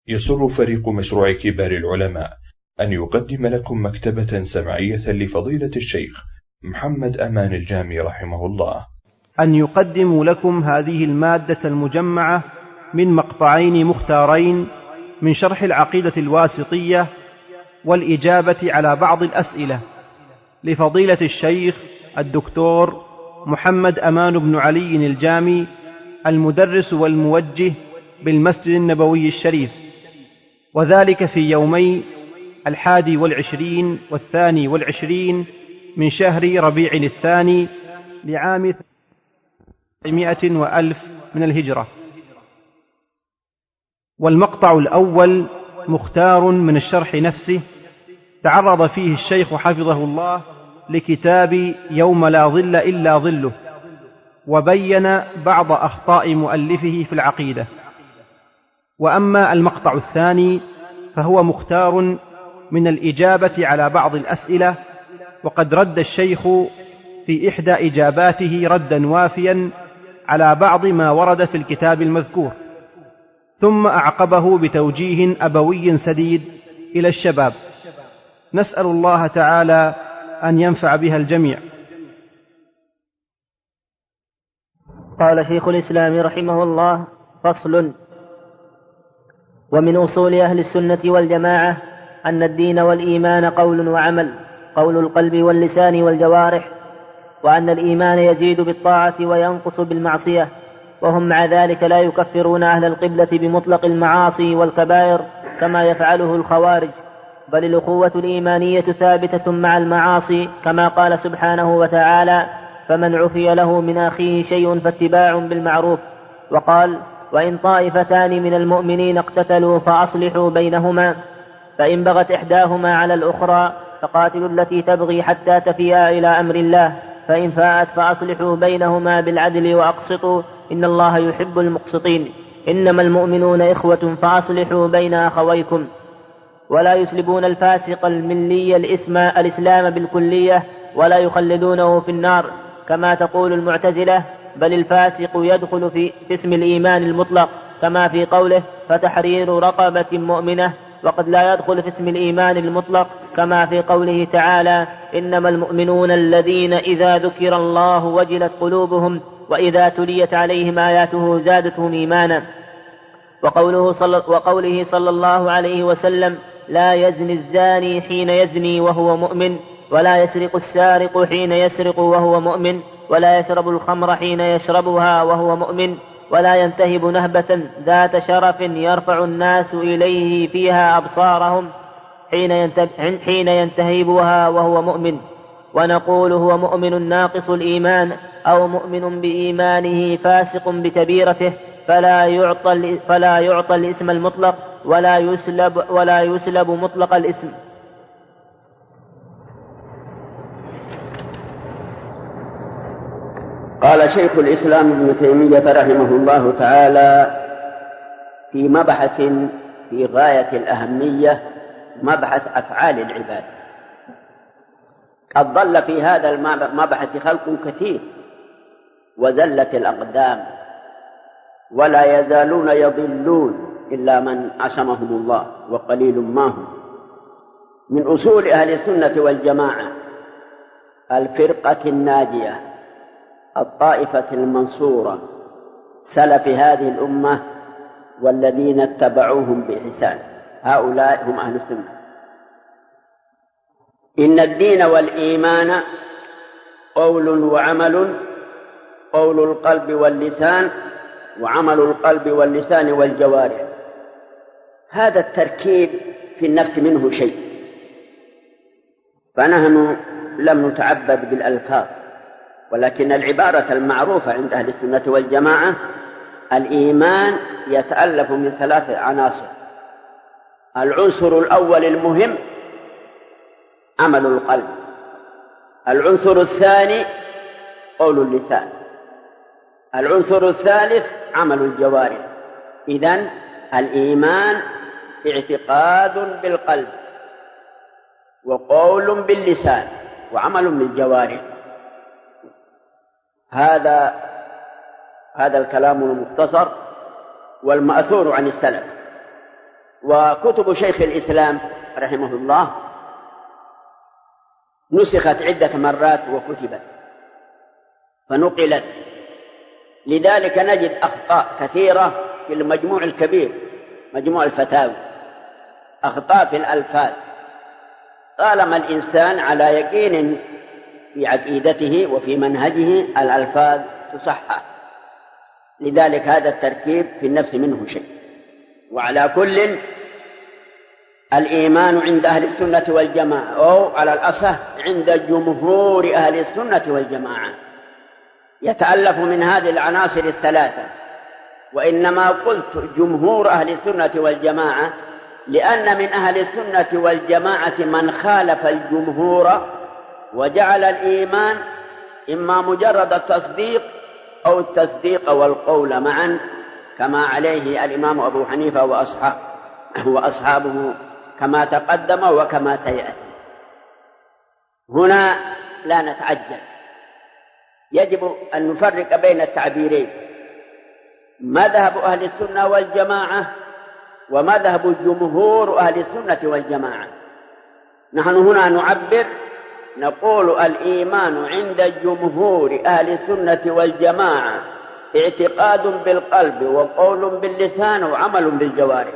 يسر فريق مشروع كبار العلماء أن يقدم لكم مكتبة سمعية لفضيلة الشيخ محمد أمان الجامي رحمه الله، أن يقدم لكم هذه المادة المجمعة من مقطعين مختارين من شرح العقيدة الواسطية والإجابة على بعض الأسئلة لفضيلة الشيخ الدكتور محمد أمان بن علي الجامي، المدرس والموجه بالمسجد النبوي الشريف، وذلك في يومي 21 و22 من شهر ربيع الثاني لعام 300 من الهجرة. والمقطع الأول مختار من الشرح نفسه، تعرض فيه الشيخ حفظه الله لكتاب يوم لا ظل إلا ظله، وبين بعض أخطاء مؤلفه في العقيدة. وأما المقطع الثاني فهو مختار من الإجابة على بعض الأسئلة، وقد رد الشيخ في إحدى إجاباته ردا وافيا على بعض ما ورد في الكتاب المذكور، ثم أعقبه بتوجيه أبوي سديد إلى الشباب، نسأل الله تعالى أن ينفع بها الجميع. قال شيخ الإسلام رحمه الله: فصل. ومن أصول أهل السنة والجماعة أن الدين والإيمان قول وعمل، قول القلب واللسان والجوارح، وأن الإيمان يزيد بالطاعة وينقص بالمعصية، وهم مع ذلك لا يكفرون أهل القبلة بمطلق المعاصي والكبائر كما يفعله الخوارج، بل الأخوة الإيمانية ثابتة مع المعاصي، كما قال سبحانه وتعالى: فمن عفي له من أخيه شيء فاتباع بالمعروف. وقال: وإن طائفتان من المؤمنين اقتتلوا فأصلحوا بينهما، فإن بغت إحداهما على الأخرى فقاتلوا التي تبغي حتى تفيء إلى أمر الله، فإن فاءت فأصلحوا بينهما بالعدل وأقسطوا إن الله يحب المقسطين. إنما المؤمنون إخوة فأصلحوا بين أخويكم. ولا يسلبون الفاسق الملي الإسلام بالكلية ولا يخلدونه في النار كما تقول المعتزلة، بل الفاسق يدخل في اسم الإيمان المطلق كما في قوله: فتحرير رقبة مؤمنة، وقد لا يدخل في اسم الإيمان المطلق كما في قوله تعالى: إنما المؤمنون الذين إذا ذكر الله وجلت قلوبهم وإذا تليت عليهم آياته زادتهم إيمانا. وقوله صلى الله عليه وسلم: لا يزني الزاني حين يزني وهو مؤمن، ولا يسرق السارق حين يسرق وهو مؤمن، ولا يشرب الخمر حين يشربها وهو مؤمن، ولا ينتهب نهبة ذات شرف يرفع الناس إليه فيها أبصارهم حين ينتهبها وهو مؤمن. ونقول هو مؤمن ناقص الإيمان أو مؤمن بإيمانه فاسق بكبيرته، فلا يعطى الاسم المطلق ولا يسلب مطلق الاسم. قال شيخ الإسلام ابن تيمية رحمه الله تعالى في مبحث في غاية الأهمية، مبحث أفعال العباد. قد ضل في هذا المبحث خلق كثير وذلت الأقدام، ولا يزالون يضلون إلا من عصمهم الله وقليل ما هم. من أصول أهل السنة والجماعة الفرقة الناجية، الطائفة المنصورة، سلف هذه الأمة والذين اتبعوهم بإحسان، هؤلاء هم أهل السنة. إن الدين والإيمان قول وعمل، قول القلب واللسان، وعمل القلب واللسان والجوارح. هذا التركيب في النفس منه شيء، فنحن لم نتعبد بالألفاظ، ولكن العبارة المعروفة عند أهل السنة والجماعة: الإيمان يتألف من 3 عناصر. العنصر الأول المهم عمل القلب، العنصر الثاني قول اللسان، العنصر الثالث عمل الجوارح. إذن الإيمان اعتقاد بالقلب، وقول باللسان، وعمل بالجوارح. هذا الكلام المختصر والمأثور عن السلف. وكتب شيخ الإسلام رحمه الله نسخت عدة مرات وكتبت فنقلت، لذلك نجد أخطاء كثيرة في المجموع الكبير، مجموع الفتاوى، أخطاء في الألفاظ. طالما الإنسان على يقين في عقيدته وفي منهجه الألفاظ تصحح، لذلك هذا التركيب في النفس منه شيء. وعلى كل الإيمان عند أهل السنة والجماعة، أو على الأصح عند جمهور أهل السنة والجماعة، يتألف من هذه العناصر الثلاثة. وإنما قلت جمهور أهل السنة والجماعة لأن من أهل السنة والجماعة من خالف الجمهور وجعل الإيمان إما مجرد التصديق أو التصديق والقول معا، كما عليه الإمام أبو حنيفة وأصحابه كما تقدم وكما سيأتي. هنا لا نتعجل، يجب أن نفرق بين التعبيرين: مذهب أهل السنة والجماعة ومذهب جمهور أهل السنة والجماعة. نحن هنا نعبر، نقول الإيمان عند جمهور أهل السنة والجماعة اعتقاد بالقلب وقول باللسان وعمل بالجوارح.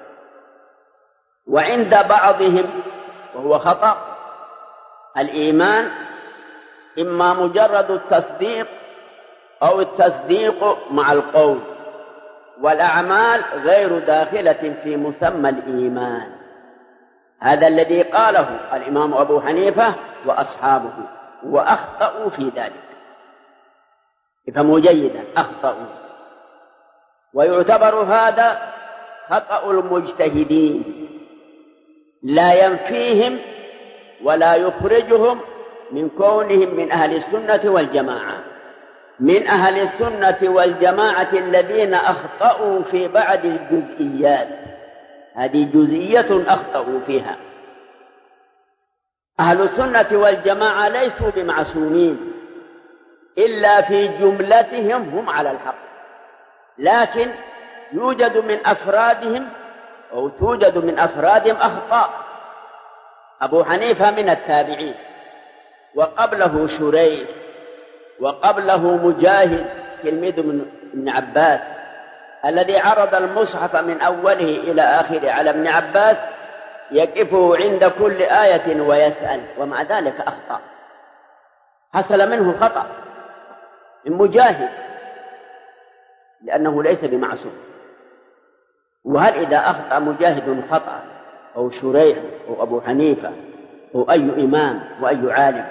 وعند بعضهم وهو خطأ الإيمان إما مجرد التصديق أو التصديق مع القول، والأعمال غير داخلة في مسمى الإيمان. هذا الذي قاله الإمام أبو حنيفة وأصحابه، وأخطأوا في ذلك. افهموا جيدا، أخطأوا. ويعتبر هذا خطأ المجتهدين، لا ينفيهم ولا يخرجهم من كونهم من أهل السنة والجماعة. من أهل السنة والجماعة الذين أخطأوا في بعض الجزئيات، هذه جزئية أخطأوا فيها. أهل السنة والجماعة ليسوا بمعصومين، إلا في جملتهم هم على الحق، لكن يوجد من أفرادهم أو توجد من أفرادهم أخطاء. أبو حنيفة من التابعين، وقبله شريح، وقبله مجاهد تلميذ ابن عباس الذي عرض المصحف من أوله إلى آخره على ابن عباس يقفه عند كل آية ويسأل، ومع ذلك أخطأ. حصل منه خطأ من مجاهد لأنه ليس بمعصوم. وهل إذا أخطأ مجاهد خطأ أو شريح أو أبو حنيفة أو أي إمام وأي عالم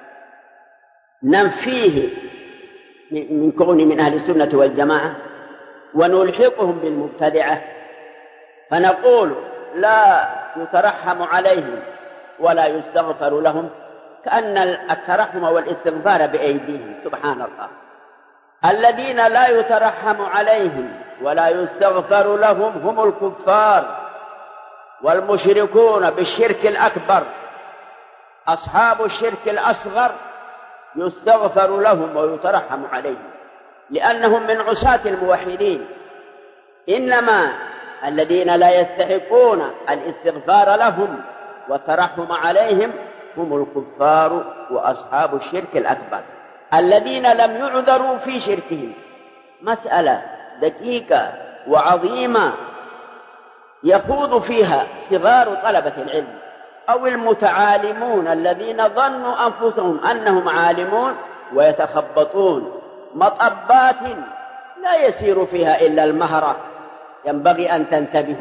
ننفيه من كون من أهل السنة والجماعة ونلحقهم بالمبتدعة، فنقول لا يترحم عليهم ولا يستغفر لهم، كأن الترحم والاستغفار بأيديهم. سبحان الله. الذين لا يترحم عليهم ولا يستغفر لهم هم الكفار والمشركون بالشرك الأكبر. أصحاب الشرك الأصغر يستغفر لهم ويترحم عليهم لأنهم من عصاة الموحدين. إنما الذين لا يستحقون الاستغفار لهم والترحم عليهم هم الكفار وأصحاب الشرك الأكبر الذين لم يعذروا في شركهم. مسألة دقيقة وعظيمة يخوض فيها صغار طلبة العلم أو المتعالمون الذين ظنوا أنفسهم أنهم عالمون ويتخبطون مطبات لا يسير فيها إلا المهرة. ينبغي أن تنتبهوا.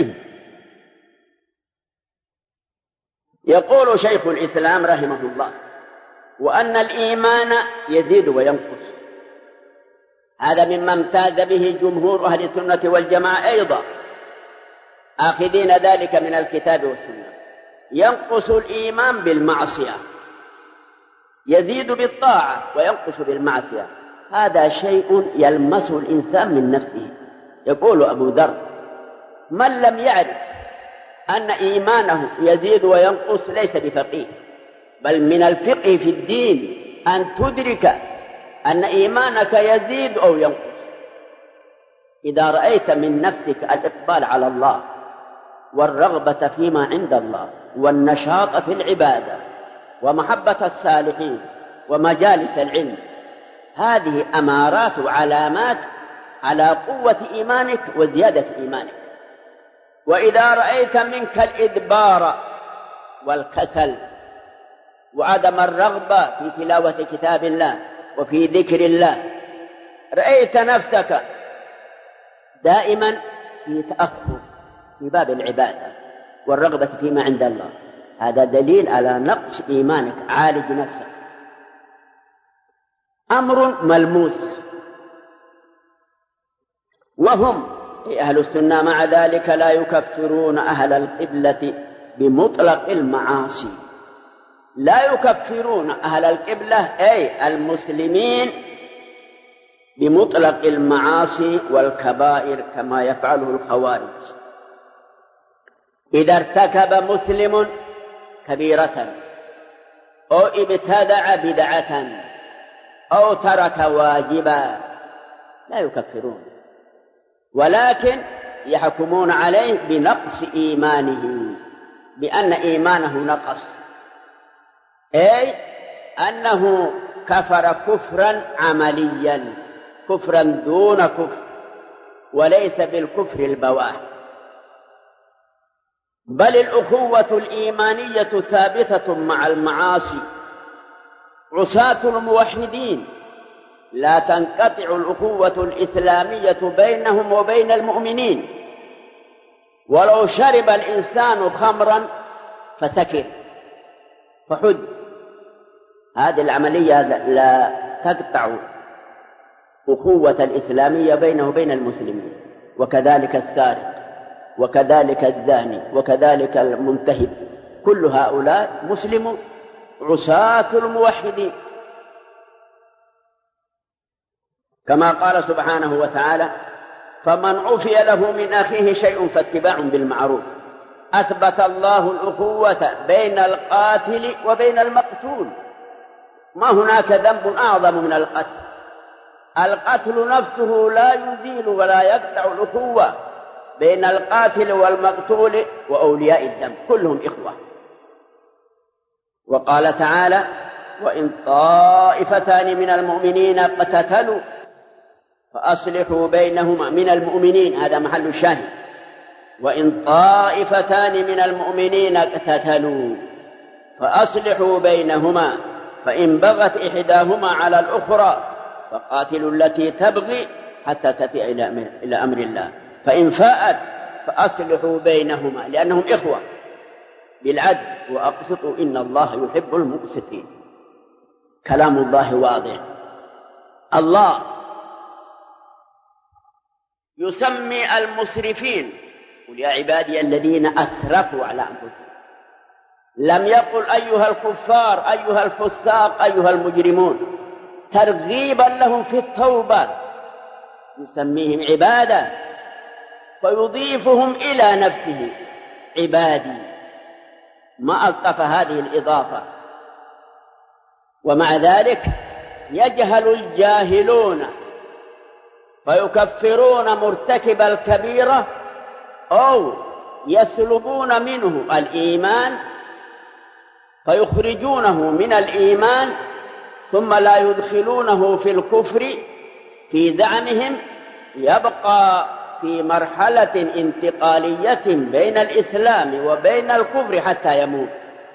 يقول شيخ الإسلام رحمه الله: وأن الإيمان يزيد وينقص. هذا مما امتاز به جمهور أهل السنة والجماعة أيضا، آخذين ذلك من الكتاب والسنة. ينقص الإيمان بالمعصية، يزيد بالطاعة وينقص بالمعصية. هذا شيء يلمسه الإنسان من نفسه. يقول أبو ذر: من لم يعرف أن إيمانه يزيد وينقص ليس بفقيه، بل من الفقه في الدين أن تدرك أن إيمانك يزيد أو ينقص. إذا رأيت من نفسك الإقبال على الله والرغبة فيما عند الله والنشاط في العبادة ومحبة الصالحين ومجالس العلم. هذه أمارات وعلامات على قوة إيمانك وزيادة إيمانك. وإذا رأيت منك الإدبار والكسل وعدم الرغبة في تلاوة كتاب الله وفي ذكر الله، رأيت نفسك دائما في تأخر في باب العبادة والرغبة فيما عند الله، هذا دليل على نقص إيمانك. عالج نفسك. أمر ملموس، وهم أهل السنة مع ذلك لا يكفرون أهل القبلة بمطلق المعاصي. لا يكفرون أهل القبلة أي المسلمين بمطلق المعاصي والكبائر كما يفعله الخوارج. إذا ارتكب مسلم كبيرة أو ابتدع بدعة أو ترك واجبا لا يكفرون، ولكن يحكمون عليه بنقص إيمانه، بأن إيمانه نقص، أي أنه كفر كفرا عمليا، كفرا دون كفر، وليس بالكفر البواح. بل الأخوة الإيمانية ثابتة مع المعاصي. عصاة الموحدين لا تنقطع الأخوة الإسلامية بينهم وبين المؤمنين. ولو شرب الإنسان خمرا فسكر فحد، هذه العملية لا تقطع أخوة الإسلامية بينه وبين المسلمين. وكذلك السارق، وكذلك الزاني، وكذلك المنتهب، كل هؤلاء مسلمون عصاة الموحدين. كما قال سبحانه وتعالى: فمن عفي له من أخيه شيء فاتباع بالمعروف. أثبت الله الأخوة بين القاتل وبين المقتول. ما هناك ذنب أعظم من القتل. القتل نفسه لا يزيل ولا يقطع الأخوة بين القاتل والمقتول وأولياء الدم، كلهم إخوة. وقال تعالى: وإن طائفتان من المؤمنين اقتتلوا فأصلحوا بينهما. من المؤمنين، هذا محل الشاهد. وإن طائفتان من المؤمنين اقتتلوا فأصلحوا بينهما فإن بغت إحداهما على الأخرى فقاتلوا التي تبغي حتى تفيء إلى أمر الله فإن فاءت فأصلحوا بينهما، لأنهم إخوة، بالعدل وأقسطوا إن الله يحب المقسطين. كلام الله واضح. الله يسمي المسرفين: قل يا عبادي الذين أسرفوا على أنفسهم. لم يقل أيها الكفار، أيها الفساق، أيها المجرمون، ترغيبا لهم في التوبة. يسميهم عبادة فيضيفهم إلى نفسه: عبادي. ما ألطف هذه الإضافة. ومع ذلك يجهل الجاهلون فيكفرون مرتكب الكبيرة أو يسلبون منه الإيمان فيخرجونه من الإيمان ثم لا يدخلونه في الكفر في زعمهم، يبقى في مرحلة انتقالية بين الإسلام وبين الكفر حتى يموت.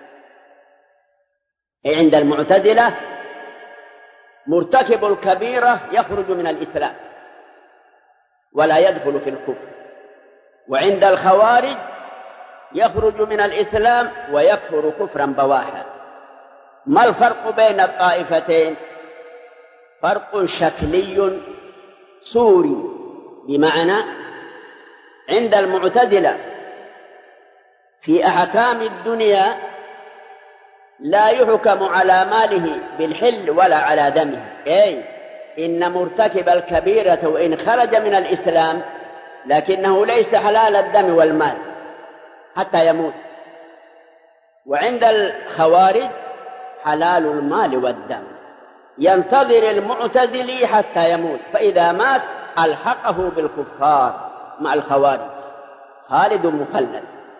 عند المعتزلة مرتكب الكبيرة يخرج من الإسلام ولا يدخل في الكفر، وعند الخوارج يخرج من الإسلام ويكفر كفرا بواحا. ما الفرق بين الطائفتين؟ فرق شكلي صوري، بمعنى عند المعتزلة في أحكام الدنيا لا يحكم على ماله بالحل ولا على دمه، أي إن مرتكب الكبيرة وإن خرج من الإسلام لكنه ليس حلال الدم والمال حتى يموت. وعند الخوارج حلال المال والدم، ينتظر المعتزلي حتى يموت، فإذا مات ألحقه بالكفار مع الخوارج، خالد مخلد.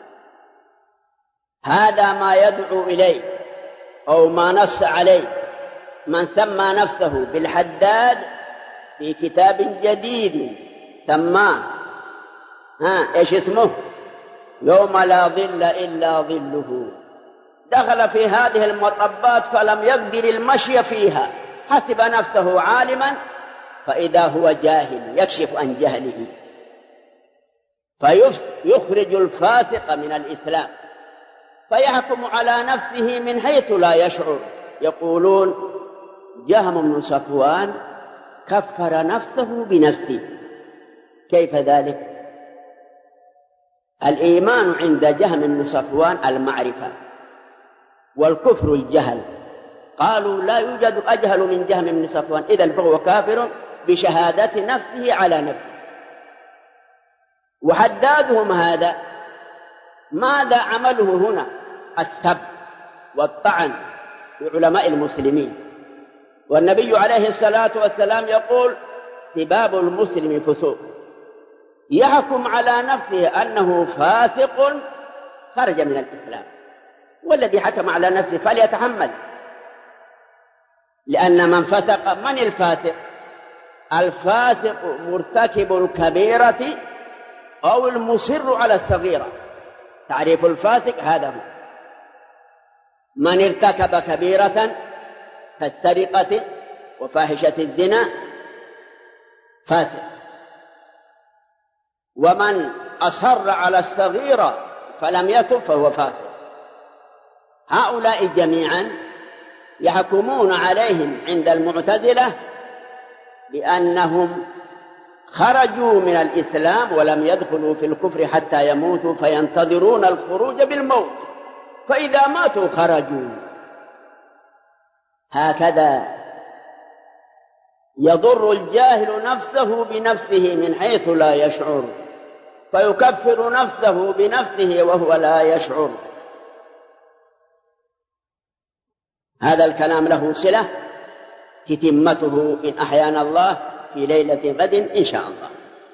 هذا ما يدعو إليه أو ما نص عليه من سمى نفسه بالحداد في كتاب جديد سماه إيش اسمه؟ يوم لا ظل إلا ظله. دخل في هذه المطبات فلم يقدر المشي فيها، حسب نفسه عالما فإذا هو جاهل يكشف عن جهله، فيخرج الفاسق من الإسلام، فيحكم على نفسه من حيث لا يشعر. يقولون جهم بن صفوان كفر نفسه بنفسه. كيف ذلك؟ الإيمان عند جهم بن صفوان المعرفة، والكفر الجهل. قالوا لا يوجد أجهل من جهم بن صفوان، إذن فهو كافر بشهادة نفسه على نفسه. وحدادهم هذا ماذا عمله هنا؟ السب والطعن في علماء المسلمين. والنبي عليه الصلاة والسلام يقول سباب المسلم فسوق. يحكم على نفسه أنه فاسق خرج من الإسلام، والذي حكم على نفسه فليتحمل، لأن من فسق، من الفاسق؟ الفاسق مرتكب الكبيرة أو المصر على الصغيرة. تعريف الفاسق هذا هو: من ارتكب كبيرة كالسرقة وفاحشة الزنا فاسق، ومن أصر على الصغيرة فلم يتب فهو فاسق. هؤلاء جميعا يحكمون عليهم عند المعتزلة بأنهم خرجوا من الإسلام ولم يدخلوا في الكفر حتى يموتوا، فينتظرون الخروج بالموت، فإذا ماتوا خرجوا. هكذا يضر الجاهل نفسه بنفسه من حيث لا يشعر، فيكفر نفسه بنفسه وهو لا يشعر. هذا الكلام له صلة تتمته إن أحيانا الله في ليلة غد إن شاء الله.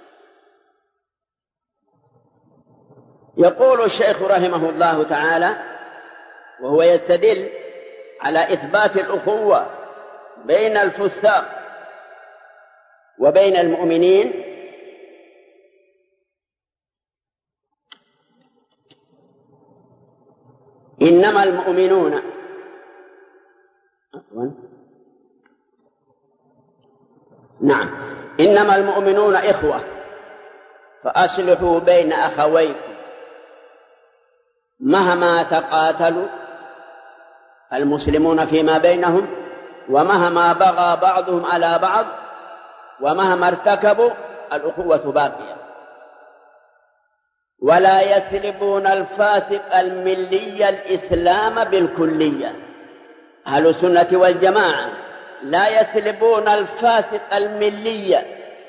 يقول الشيخ رحمه الله تعالى وهو يستدل على إثبات الأخوة بين الفساق وبين المؤمنين: إنما المؤمنون إنما المؤمنون إخوة فأصلحوا بين أخويكم. مهما تقاتلوا المسلمون فيما بينهم، ومهما بغى بعضهم على بعض، ومهما ارتكبوا، الأخوة باقية. ولا يسلبون الفاسق الملي الإسلام بالكلية. أهل السنة والجماعة لا يسلبون الفاسق الملي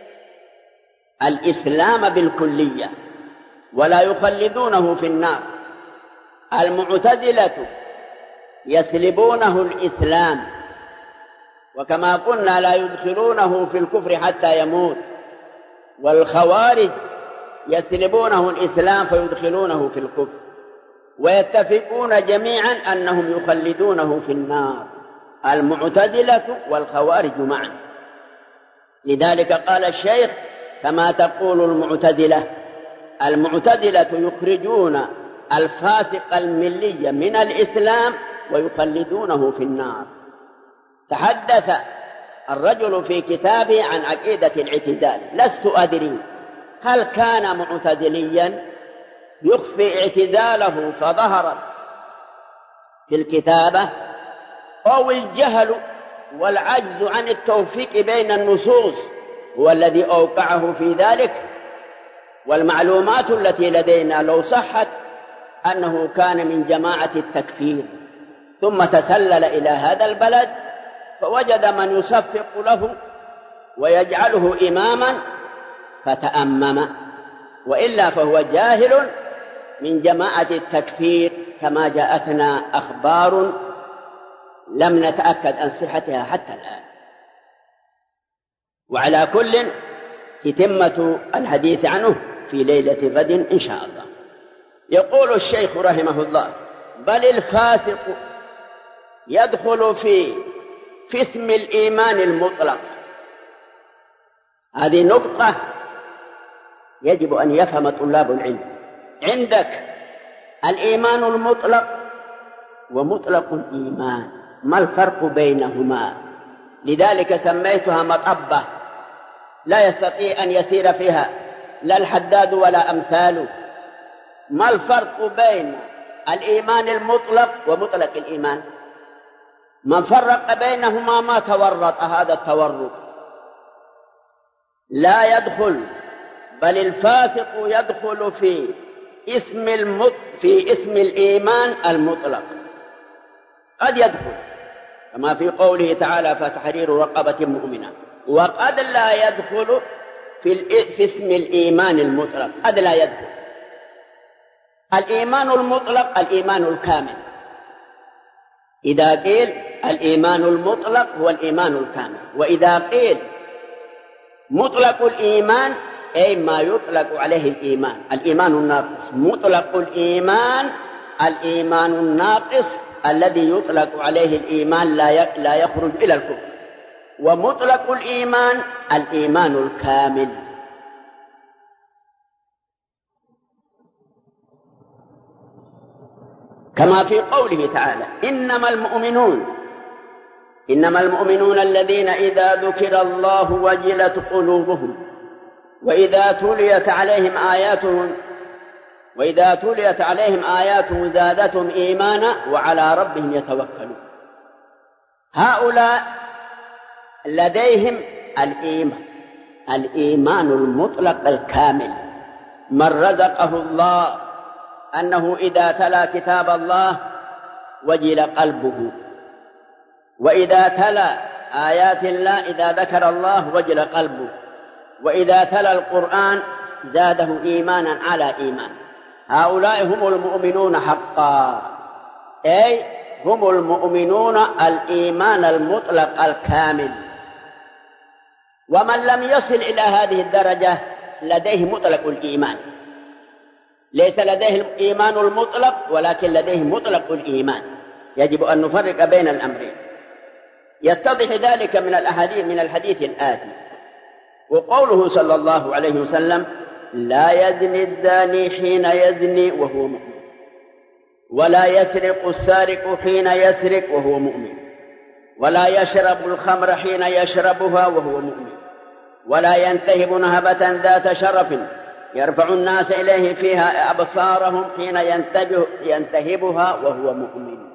الإسلام بالكلية ولا يخلدونه في النار. المعتزلة يسلبونه الإسلام، وكما قلنا لا يدخلونه في الكفر حتى يموت. والخوارج يسلبونه الإسلام فيدخلونه في الكفر، ويتفقون جميعا أنهم يخلدونه في النار، المعتزلة والخوارج معا. لذلك قال الشيخ: كما تقول المعتزلة يخرجون الفاسق الملي من الإسلام ويخلدونه في النار. تحدث الرجل في كتابه عن عقيدة الاعتزال. لست أدري هل كان معتزليا يخفي اعتزاله فظهرت في الكتابة، أو الجهل والعجز عن التوفيق بين النصوص هو الذي أوقعه في ذلك. والمعلومات التي لدينا لو صحت أنه كان من جماعة التكفير، ثم تسلل إلى هذا البلد فوجد من يصفق له ويجعله إماما فتأمم، وإلا فهو جاهل من جماعة التكفير، كما جاءتنا أخبار لم نتأكد عن صحتها حتى الآن. وعلى كل تتمة الحديث عنه في ليلة غد إن شاء الله. يقول الشيخ رحمه الله: بل الفاسق يدخل في اسم الإيمان المطلق. هذه نقطة يجب أن يفهم طلاب العلم. عندك الإيمان المطلق ومطلق الإيمان، ما الفرق بينهما؟ لذلك سميتها مطبة لا يستطيع أن يسير فيها لا الحداد ولا أمثاله. ما الفرق بين الإيمان المطلق ومطلق الإيمان؟ من فرق بينهما ما تورط هذا التورط. لا يدخل، بل الفاسق يدخل في اسم الإيمان المطلق. قد يدخل كما في قوله تعالى فتحرير رقبة مؤمنة، وقد لا يدخل في اسم الإيمان المطلق، قد لا يدخل. الإيمان المطلق الإيمان الكامل. إذا قيل الإيمان المطلق هو الإيمان الكامل، وإذا قيل مطلق الإيمان أي ما يطلق عليه الإيمان، الإيمان الناقص. مطلق الإيمان الإيمان الناقص الذي يطلق عليه الإيمان لا يخرج إلى الكفر، ومطلق الإيمان الإيمان الكامل. كما في قوله تعالى إنما المؤمنون الذين إذا ذكر الله وجلت قلوبهم وإذا تليت عليهم آياته زادتهم إيمانا وعلى ربهم يتوكلون. هؤلاء لديهم الإيمان المطلق الكامل. من رزقه الله أنه إذا تلا كتاب الله وجل قلبه، وإذا تلا آيات الله إذا ذكر الله وجل قلبه، وإذا تلا القرآن زاده إيمانا على إيمان. هؤلاء هم المؤمنون حقا، أي هم المؤمنون الإيمان المطلق الكامل. ومن لم يصل إلى هذه الدرجة لديه مطلق الإيمان، ليس لديه الإيمان المطلق ولكن لديه مطلق الإيمان. يجب أن نفرق بين الأمرين. يتضح ذلك من الحديث الآتي، وقوله صلى الله عليه وسلم لا يزني الزاني حين يزني وهو مؤمن، ولا يسرق السارق حين يسرق وهو مؤمن، ولا يشرب الخمر حين يشربها وهو مؤمن، ولا ينتهب نهبة ذات شرف يرفع الناس إليه فيها أبصارهم حين ينتهبها وهو مؤمن.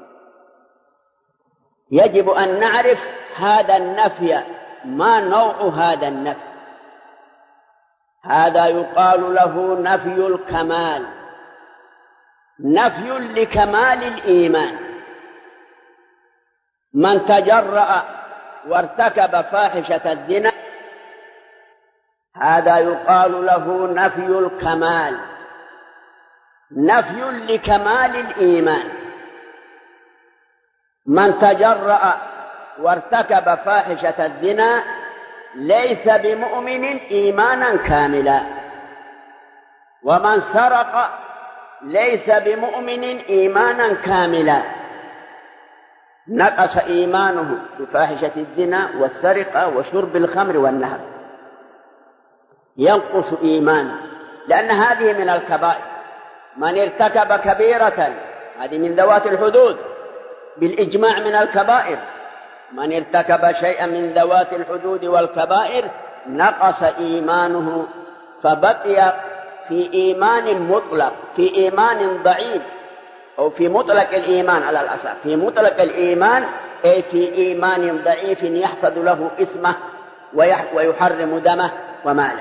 يجب أن نعرف هذا النفي، ما نوع هذا النفي. هذا يقال له نفي الكمال، نفي لكمال الإيمان. من تجرأ وارتكب فاحشة الزنا هذا يقال له نفي الكمال، نفي لكمال الإيمان. من تجرأ وارتكب فاحشة الزنا ليس بمؤمن إيمانا كاملا، ومن سرق ليس بمؤمن إيمانا كاملا، نقص إيمانه بفاحشة الزنا والسرقة وشرب الخمر والنهب، ينقص إيمانه، لأن هذه من الكبائر. من ارتكب كبيرة هذه من ذوات الحدود بالإجماع من الكبائر، من ارتكب شيئا من ذوات الحدود والكبائر نقص إيمانه، فبقي في إيمان مطلق، في إيمان ضعيف، أو في مطلق الإيمان على الأصح، في مطلق الإيمان أي في إيمان ضعيف يحفظ له اسمه ويحرم دمه وماله،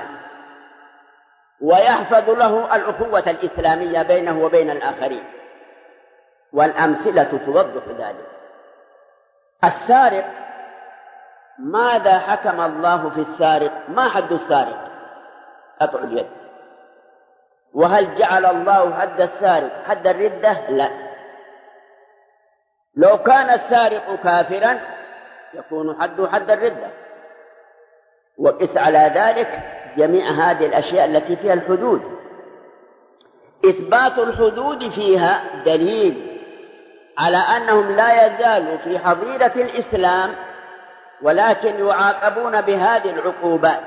ويحفظ له الأخوة الإسلامية بينه وبين الآخرين. والأمثلة توضح ذلك. السارق، ماذا حكم الله في السارق؟ ما حد السارق؟ قطع اليد. وهل جعل الله حد السارق حد الردة؟ لا. لو كان السارق كافرا يكون حده حد الردة. وقس على ذلك جميع هذه الأشياء التي فيها الحدود. إثبات الحدود فيها دليل على أنهم لا يزالوا في حظيرة الإسلام، ولكن يعاقبون بهذه العقوبات.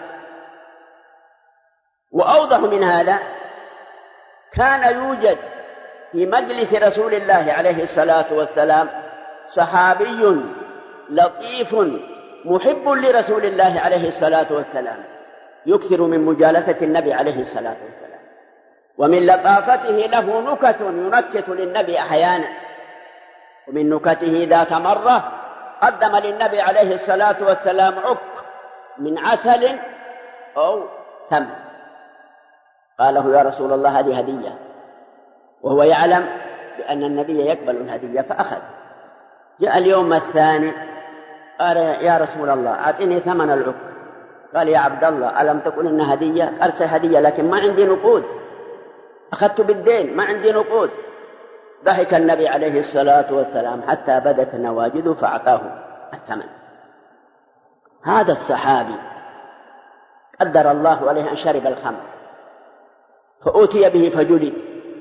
وأوضح من هذا، كان يوجد في مجلس رسول الله عليه الصلاة والسلام صحابي لطيف محب لرسول الله عليه الصلاة والسلام، يكثر من مجالسة النبي عليه الصلاة والسلام، ومن لطافته له نكت ينكت للنبي أحيانا. ومن نكته ذات مرة قدم للنبي عليه الصلاة والسلام عك من عسل أو تمر، قال له: يا رسول الله هذه هدية، وهو يعلم بأن النبي يقبل الهدية فأخذ. جاء اليوم الثاني قال: يا رسول الله أعطني ثمن العك. قال: يا عبد الله ألم تقل إن هدية؟ أرسل هدية لكن ما عندي نقود، أخذت بالدين ما عندي نقود. ضحك النبي عليه الصلاة والسلام حتى بدت نواجذه فأعطاه الثمن. هذا الصحابي قدر الله عليه أن شرب الخمر، فأوتي به فجلد،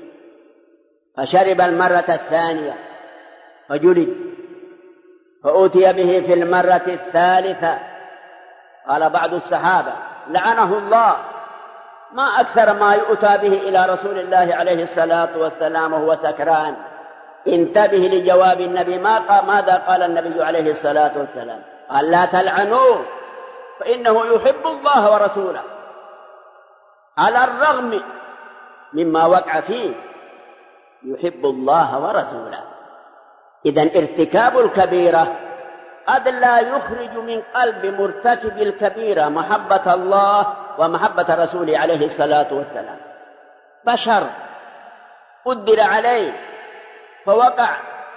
فشرب المرة الثانية فجلد، فأوتي به في المرة الثالثة. قال بعض الصحابة لعنه الله: ما أكثر ما يؤتى به إلى رسول الله عليه الصلاة والسلام وهو سكران. انتبه لجواب النبي، ماذا قال النبي عليه الصلاة والسلام؟ قال: لا تلعنوه فإنه يحب الله ورسوله، على الرغم مما وقع فيه يحب الله ورسوله. إذن ارتكاب الكبيرة قد لا يخرج من قلب مرتكب الكبيرة محبة الله ومحبة رسوله عليه الصلاة والسلام. بشر قدر عليه فوقع.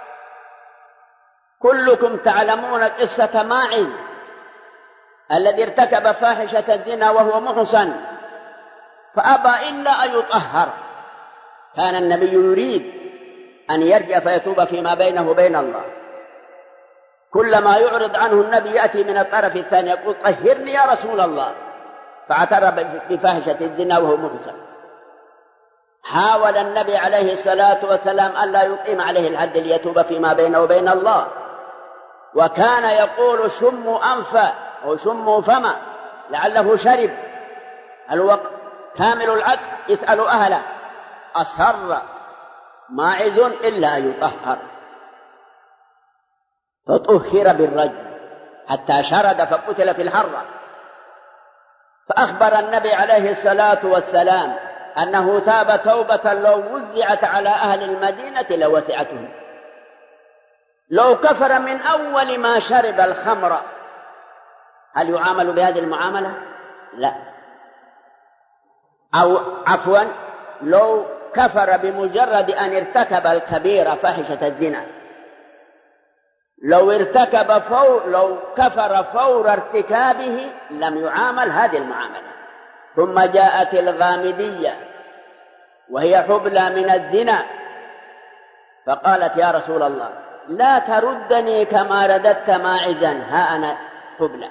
كلكم تعلمون قصة ماعز الذي ارتكب فاحشة الزنا وهو محصن فأبى إلا أن يطهر. كان النبي يريد أن يرجع فيتوب فيما بينه وبين الله. كلما يعرض عنه النبي يأتي من الطرف الثاني يقول: طهرني يا رسول الله، فاعترف بفاحشة الزنا وهو محصن. حاول النبي عليه الصلاة والسلام ألا يقيم عليه الحد ليتوب فيما بينه وبين الله، وكان يقول: شموا أنفا أو شموا فما، لعله شرب. الوقت كامل العقل يسأل أهله. أصر ماعز إلا يطهر، فطهر بالرجل حتى شرد فقتل في الحرة. فأخبر النبي عليه الصلاة والسلام أنه تاب توبة لو وزعت على أهل المدينة لوسعتهم. لو كفر من أول ما شرب الخمر هل يعامل بهذه المعاملة؟ لا. أو عفوا، لو كفر بمجرد أن ارتكب الكبيرة فاحشة الزنا، لو كفر فور ارتكابه لم يعامل هذه المعاملة. ثم جاءت الغامدية وهي حبلى من الزنا، فقالت: يا رسول الله لا تردني كما رددت ماعزا، ها أنا حبلى،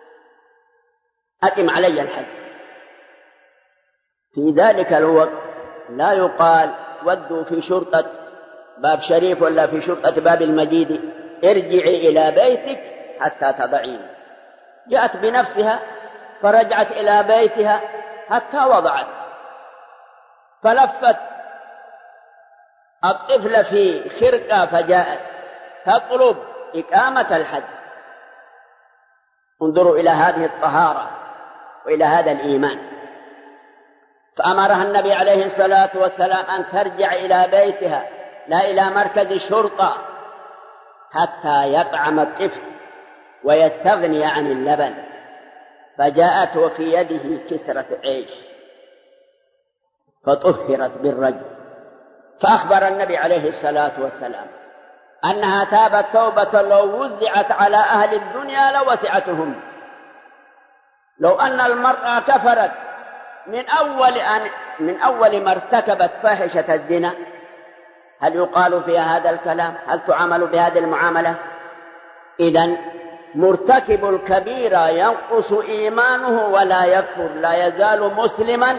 أقم علي الحد. في ذلك الوقت لا يقال ودوا في شرطة باب شريف ولا في شرطة باب المجيد ارجعي إلى بيتك حتى تضعين. جاءت بنفسها فرجعت إلى بيتها حتى وضعت، فلفت الطفل في خرقة فجاءت تطلب إقامة الحد. انظروا إلى هذه الطهارة وإلى هذا الإيمان. فأمرها النبي عليه الصلاة والسلام أن ترجع إلى بيتها لا إلى مركز الشرطة حتى يطعم الطفل ويستغني عن اللبن. فجاءت وفي يده كسرة عيش فطهرت بالرجل. فأخبر النبي عليه الصلاة والسلام أنها تابت توبة لو وزعت على أهل الدنيا لوسعتهم. لو أن المرأة كفرت من أول ما ارتكبت فاحشة الزنا هل يقال فيها هذا الكلام؟ هل تعامل بهذه المعاملة؟ إذن مرتكب الكبيرة ينقص إيمانه ولا يكفر، لا يزال مسلما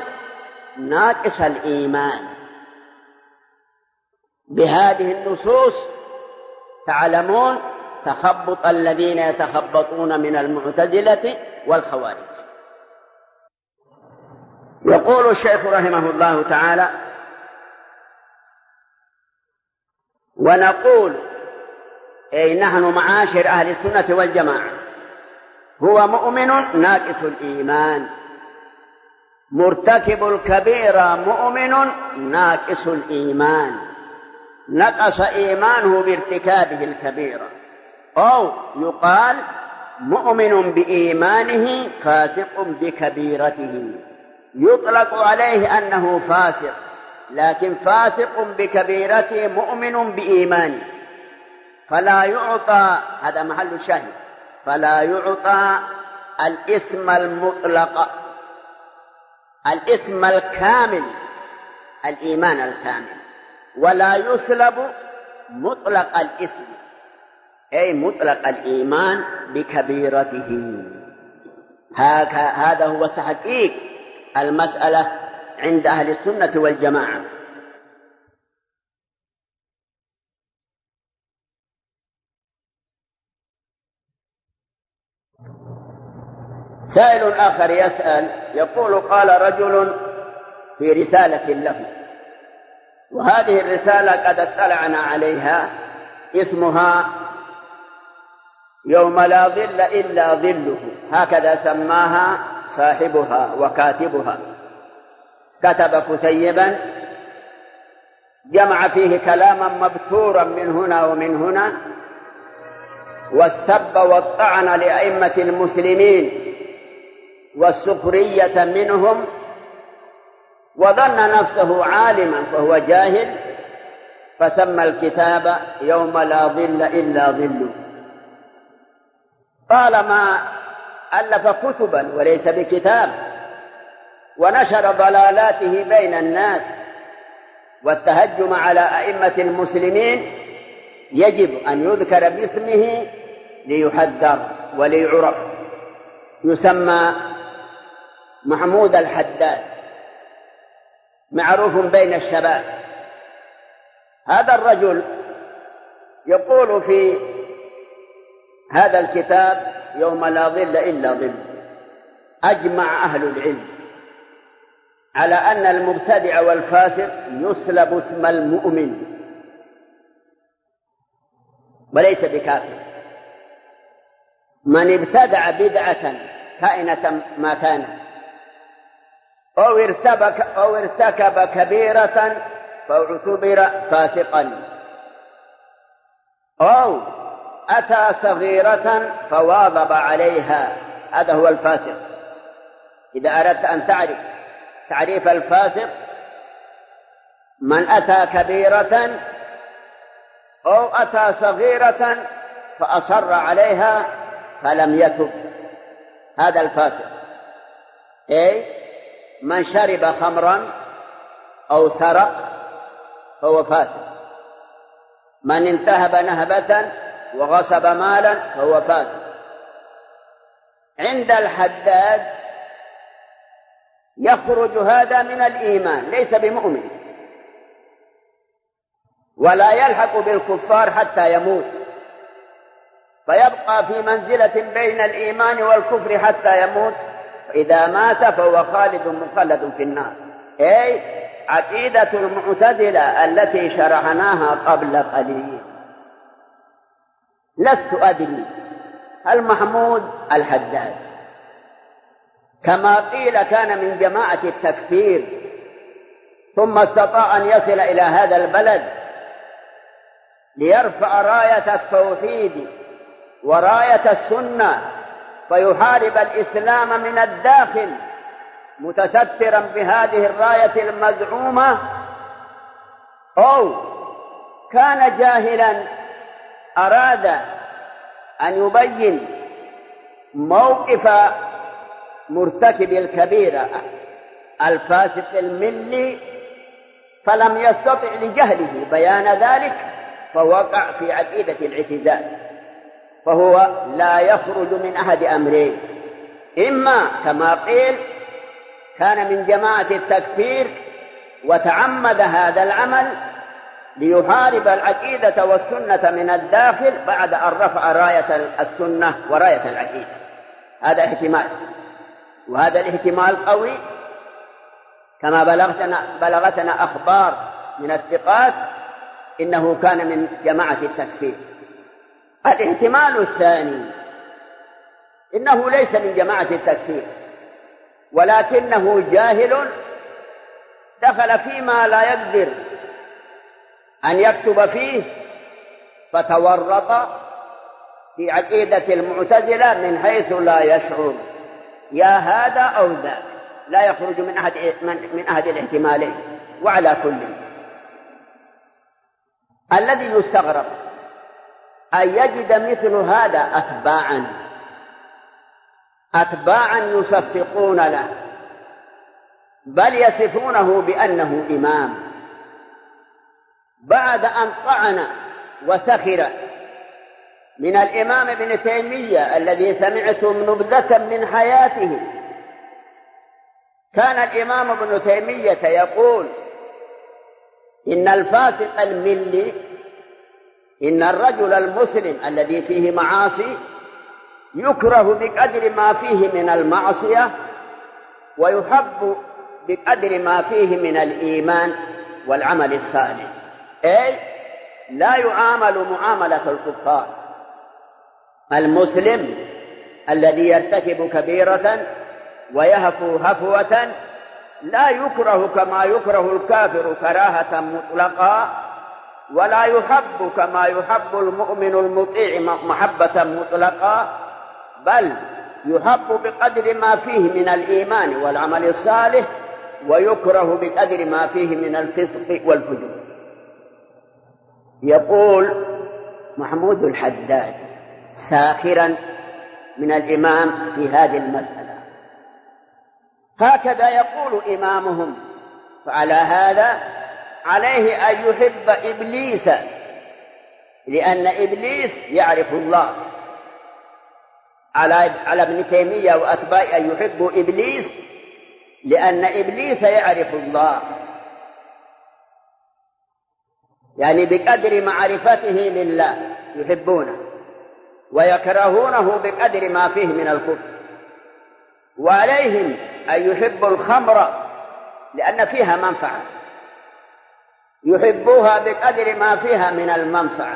ناقص الإيمان. بهذه النصوص تعلمون تخبط الذين يتخبطون من المعتزلة والخوارج. يقول الشيخ رحمه الله تعالى: ونقول أي نحن معاشر أهل السنة والجماعة هو مؤمن ناقص الإيمان، مرتكب الكبيرة مؤمن ناقص الإيمان، نقص إيمانه بارتكابه الكبيرة، أو يقال مؤمن بإيمانه فاسق بكبيرته، يطلق عليه أنه فاسق، لكن فاسق بكبيرته مؤمن بإيمانه، فلا يعطى، هذا محل الشاهد، فلا يعطى الاسم المطلق، الاسم الكامل، الإيمان الكامل، ولا يسلب مطلق الاسم، أي مطلق الإيمان بكبيرته. هذا هو تحقيق المسألة عند أهل السنة والجماعة. سائل آخر يسأل يقول: قال رجل في رسالة له، وهذه الرسالة قد اطلعنا عليها، اسمها يوم لا ظل إلا ظله، هكذا سماها صاحبها وكاتبها. كتب كتيبا جمع فيه كلاما مبتورا من هنا ومن هنا، والسب والطعن لأئمة المسلمين والسخرية منهم، وظن نفسه عالما فهو جاهل، فسمى الكتاب يوم لا ظل إلا ظله. طالما ألف كتبا وليس بكتاب، ونشر ضلالاته بين الناس والتهجم على أئمة المسلمين، يجب أن يذكر باسمه ليحذر وليعرف. يسمى محمود الحداد، معروف بين الشباب. هذا الرجل يقول في هذا الكتاب يوم لا ظل إلا ظل: أجمع أهل العلم على أن المبتدع والفاسق يسلب اسم المؤمن وليس بكافر. من ابتدع بدعة كائنة ما كانت، أو ارتكب كبيرة فاعتبر فاسقا، أو أتى صغيرة فواظب عليها، هذا هو الفاسق. إذا أردت أن تعرف تعريف الفاسق: من أتى كبيرة أو أتى صغيرة فأصر عليها فلم يتب، هذا الفاسق. أي من شرب خمرا أو سرق فهو فاسق، من انتهب نهبة وغصب مالا فهو فاسق. عند الحداد يخرج هذا من الإيمان، ليس بمؤمن، ولا يلحق بالكفار حتى يموت، فيبقى في منزلة بين الإيمان والكفر حتى يموت، فإذا مات فهو خالد مخلد في النار. أي عقيدة المعتزلة التي شرحناها قبل قليل. لست أدري هل محمود الحداد كما قيل كان من جماعة التكفير ثم استطاع أن يصل إلى هذا البلد ليرفع راية التوحيد وراية السنة فيحارب الإسلام من الداخل متسترا بهذه الراية المزعومة، أو كان جاهلا أراد أن يبين موقف مرتكب الكبيرة الفاسق الملي فلم يستطع لجهله بيان ذلك فوقع في عقيدة الاعتزال. فهو لا يخرج من أحد أمرين: إما كما قيل كان من جماعة التكفير وتعمد هذا العمل، ليحارب العقيدة والسنة من الداخل بعد أن رفع راية السنة وراية العقيدة. هذا احتمال، وهذا الاحتمال قوي كما بلغتنا أخبار من الثقات إنه كان من جماعة التكفير. الاحتمال الثاني إنه ليس من جماعة التكفير، ولكنه جاهل دخل فيما لا يقدر أن يكتب فيه فتورط في عقيدة المعتزلة من حيث لا يشعر، يا هذا أو ذاك، لا يخرج من أحد الاحتمالين. وعلى كل، الذي يستغرب أن يجد مثل هذا أتباعا يصفقون له، بل يصفونه بأنه إمام، بعد أن طعن وسخر من الإمام ابن تيمية الذي سمعتم نبذة من حياته. كان الإمام ابن تيمية يقول إن الفاسق الملي، إن الرجل المسلم الذي فيه معاصي يكره بقدر ما فيه من المعصية، ويحب بقدر ما فيه من الإيمان والعمل الصالح، أي لا يعامل معاملة الكفار. المسلم الذي يرتكب كبيرة ويهفو هفوة لا يكره كما يكره الكافر كراهة مطلقة، ولا يحب كما يحب المؤمن المطيع محبة مطلقة، بل يحب بقدر ما فيه من الإيمان والعمل الصالح، ويكره بقدر ما فيه من الفسق والفجور. يقول محمود الحداد ساخرا من الإمام في هذه المسألة: هكذا يقول إمامهم، فعلى هذا عليه أن يحب إبليس، لأن إبليس يعرف الله. على ابن تيمية وأتباعه أن يحبوا إبليس لأن إبليس يعرف الله، يعني بقدر معرفته لله يحبونه، ويكرهونه بقدر ما فيه من الكفر. وعليهم أن يحبوا الخمر لأن فيها منفعة، يحبوها بقدر ما فيها من المنفعة.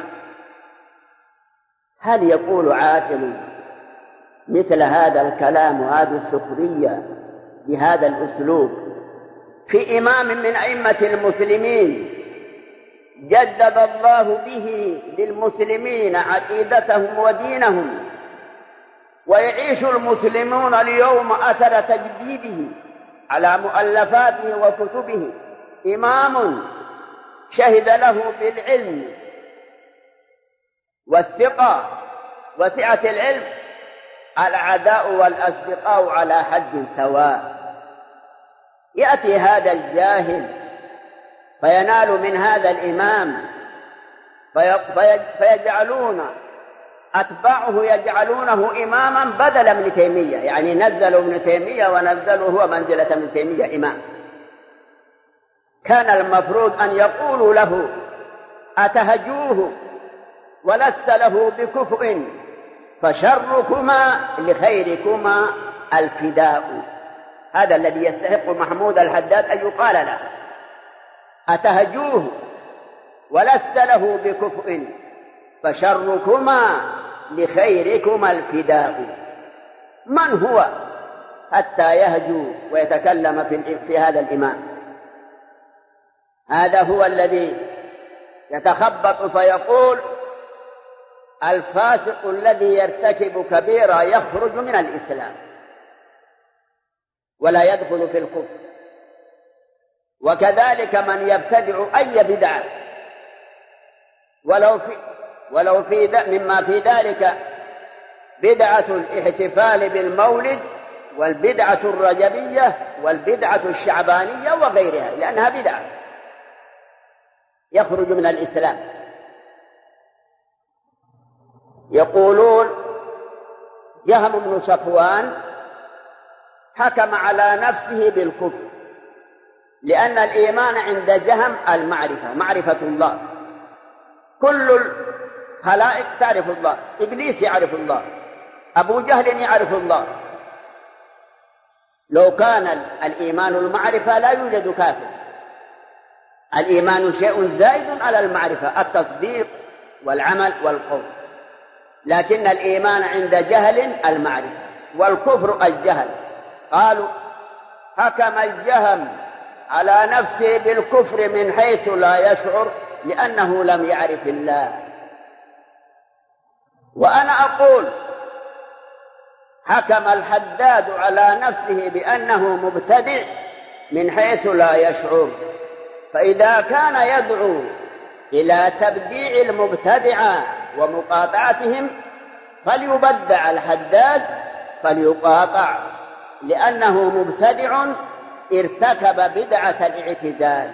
هل يقول عاقل مثل هذا الكلام وهذه السخرية بهذا الأسلوب في إمام من أئمة المسلمين جدد الله به للمسلمين عقيدتهم ودينهم، ويعيش المسلمون اليوم أثر تجديده على مؤلفاته وكتبه؟ إمام شهد له بالعلم والثقة وسعة العلم الأعداء والأصدقاء على حد سواء. يأتي هذا الجاهل فينال من هذا الإمام فيجعلون أتباعه يجعلونه إماما بدل ابن تيمية، يعني نزلوا ابن تيمية ونزلوا هو منزلة ابن تيمية إمام. كان المفروض أن يقولوا له: أتهجوه ولست له بكفء، فشركما لخيركما الفداء. هذا الذي يستحق محمود الحداد أن يقال له: أتهجوه ولست له بكفء، فشركما لخيركما الفداء. من هو حتى يهجو ويتكلم في هذا الإمام؟ هذا هو الذي يتخبط فيقول: الفاسق الذي يرتكب كبيرة يخرج من الإسلام ولا يدخل في الكفر. وكذلك من يبتدع أي بدعة، ولو في مما في ذلك بدعة الاحتفال بالمولد والبدعة الرجبية والبدعة الشعبانية وغيرها، لأنها بدعة، يخرج من الإسلام. يقولون جهم بن صفوان حكم على نفسه بالكفر لأن الإيمان عند جهم المعرفة، معرفة الله. كل الخلائق تعرف الله، إبليس يعرف الله، أبو جهل يعرف الله. لو كان الإيمان المعرفة لا يوجد كافر. الإيمان شيء زائد على المعرفة، التصديق والعمل والقول. لكن الإيمان عند جهل المعرفة، والكفر الجهل. قالوا حكم الجهم على نفسه بالكفر من حيث لا يشعر لأنه لم يعرف الله. وأنا أقول حكم الحداد على نفسه بأنه مبتدع من حيث لا يشعر. فإذا كان يدعو إلى تبديع المبتدعة ومقاطعتهم فليبدع الحداد، فليقاطع، لأنه مبتدع ارتكب بدعة الاعتزال.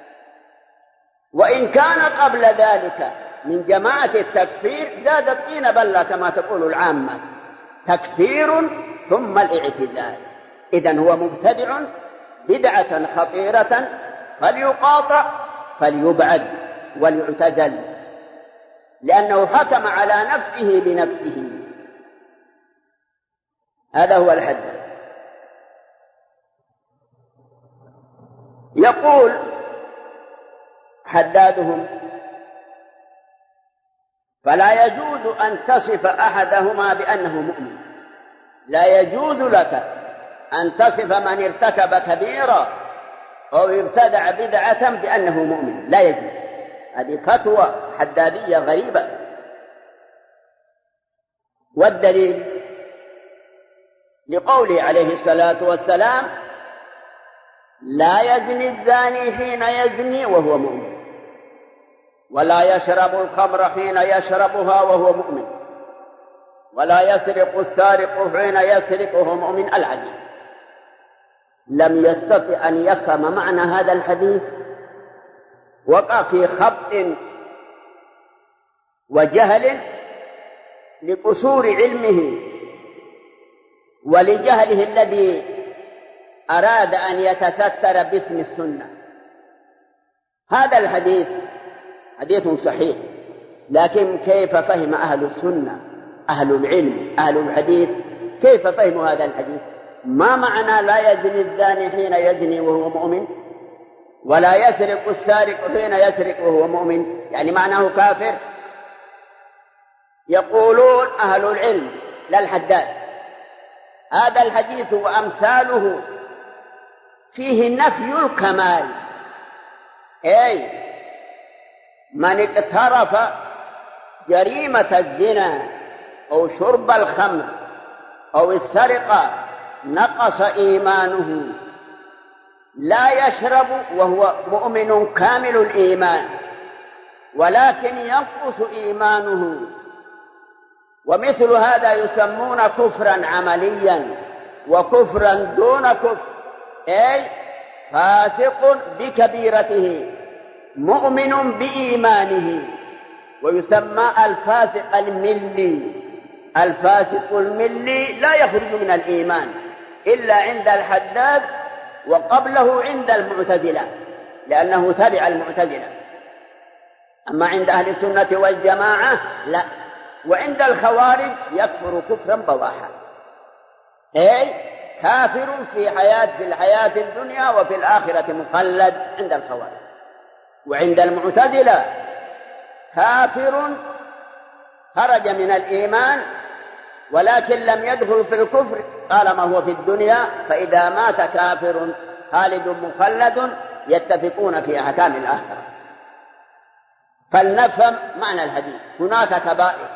وإن كان قبل ذلك من جماعة التكفير زاد الطين بلة كما تقول العامة، تكفير ثم الاعتزال. إذن هو مبتدع بدعة خطيرة، فليقاطع فليبعد وليعتزل، لأنه حكم على نفسه بنفسه. هذا هو الحد. يقول حدادهم: فلا يجوز أن تصف أحدهما بأنه مؤمن. لا يجوز لك أن تصف من ارتكب كبيرة أو ابتدع بدعة بأنه مؤمن، لا يجوز. هذه فتوى حدادية غريبة. والدليل لقوله عليه الصلاة والسلام: لا يزني الزاني حين يزني وهو مؤمن، ولا يشرب الخمر حين يشربها وهو مؤمن، ولا يسرق السارق حين يسرق وهو مؤمن. الحديث لم يستطع أن يفهم معنى هذا الحديث، وقع في خبط وجهل لقصور علمه ولجهله الذي أراد أن يتستر باسم السنة. هذا الحديث حديث صحيح، لكن كيف فهم أهل السنة، أهل العلم، أهل الحديث، كيف فهموا هذا الحديث؟ ما معنى لا يزني الزاني حين يزني وهو مؤمن، ولا يسرق السارق حين يسرق وهو مؤمن؟ يعني معناه كافر. يقولون أهل العلم لا الحداد: هذا الحديث وأمثاله فيه نفي الكمال، أي من اقترف جريمة الزنا أو شرب الخمر أو السرقة نقص إيمانه، لا يشرب وهو مؤمن كامل الإيمان، ولكن ينقص إيمانه. ومثل هذا يسمون كفرا عمليا وكفرا دون كفر، أي فاسق بكبيرته مؤمن بإيمانه، ويسمى الفاسق الملي. الفاسق الملي لا يخرج من الإيمان إلا عند الحداد، وقبله عند المعتزلة لأنه تبع المعتزلة. أما عند أهل السنة والجماعة لا. وعند الخوارج يكفر كفرا بواحا، أي كافر في الحياة الدنيا وفي الآخرة مخلد عند الخوارج. وعند المعتزلة كافر خرج من الإيمان ولكن لم يدخل في الكفر طالما هو في الدنيا، فإذا مات كافر خالد مخلد يتفقون في أحكام الآخرة. فلنفهم معنى الحديث. هناك كبائر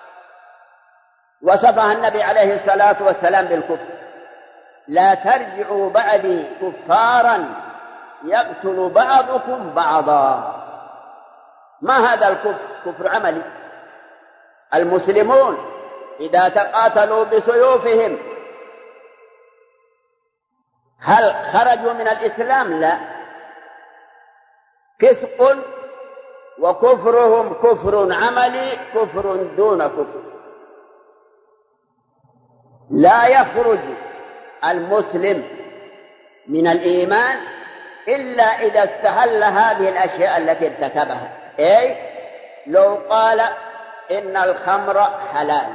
وصفها النبي عليه الصلاة والسلام بالكفر: لا ترجعوا بعدي كفارا يقتل بعضكم بعضا. ما هذا الكفر؟ كفر عملي. المسلمون إذا تقاتلوا بسيوفهم هل خرجوا من الإسلام؟ لا. فسق، وكفرهم كفر عملي، كفر دون كفر. لا يخرج المسلم من الإيمان إلا إذا استحل هذه الأشياء التي ارتكبها. أي لو قال إن الخمر حلال،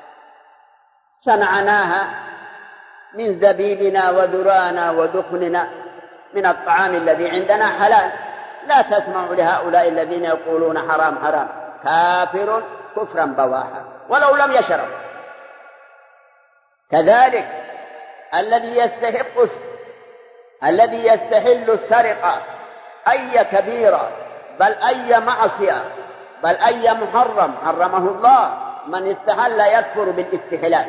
صنعناها من زبيبنا وذرانا ودخننا من الطعام الذي عندنا حلال، لا تسمعوا لهؤلاء الذين يقولون حرام حرام، كافر كفرا بواحا ولو لم يشرب. كذلك الذي يستحل السرقة، أي كبيرة بل أي معصية بل أي محرم حرمه الله، من استحل يكفر بالاستحلال.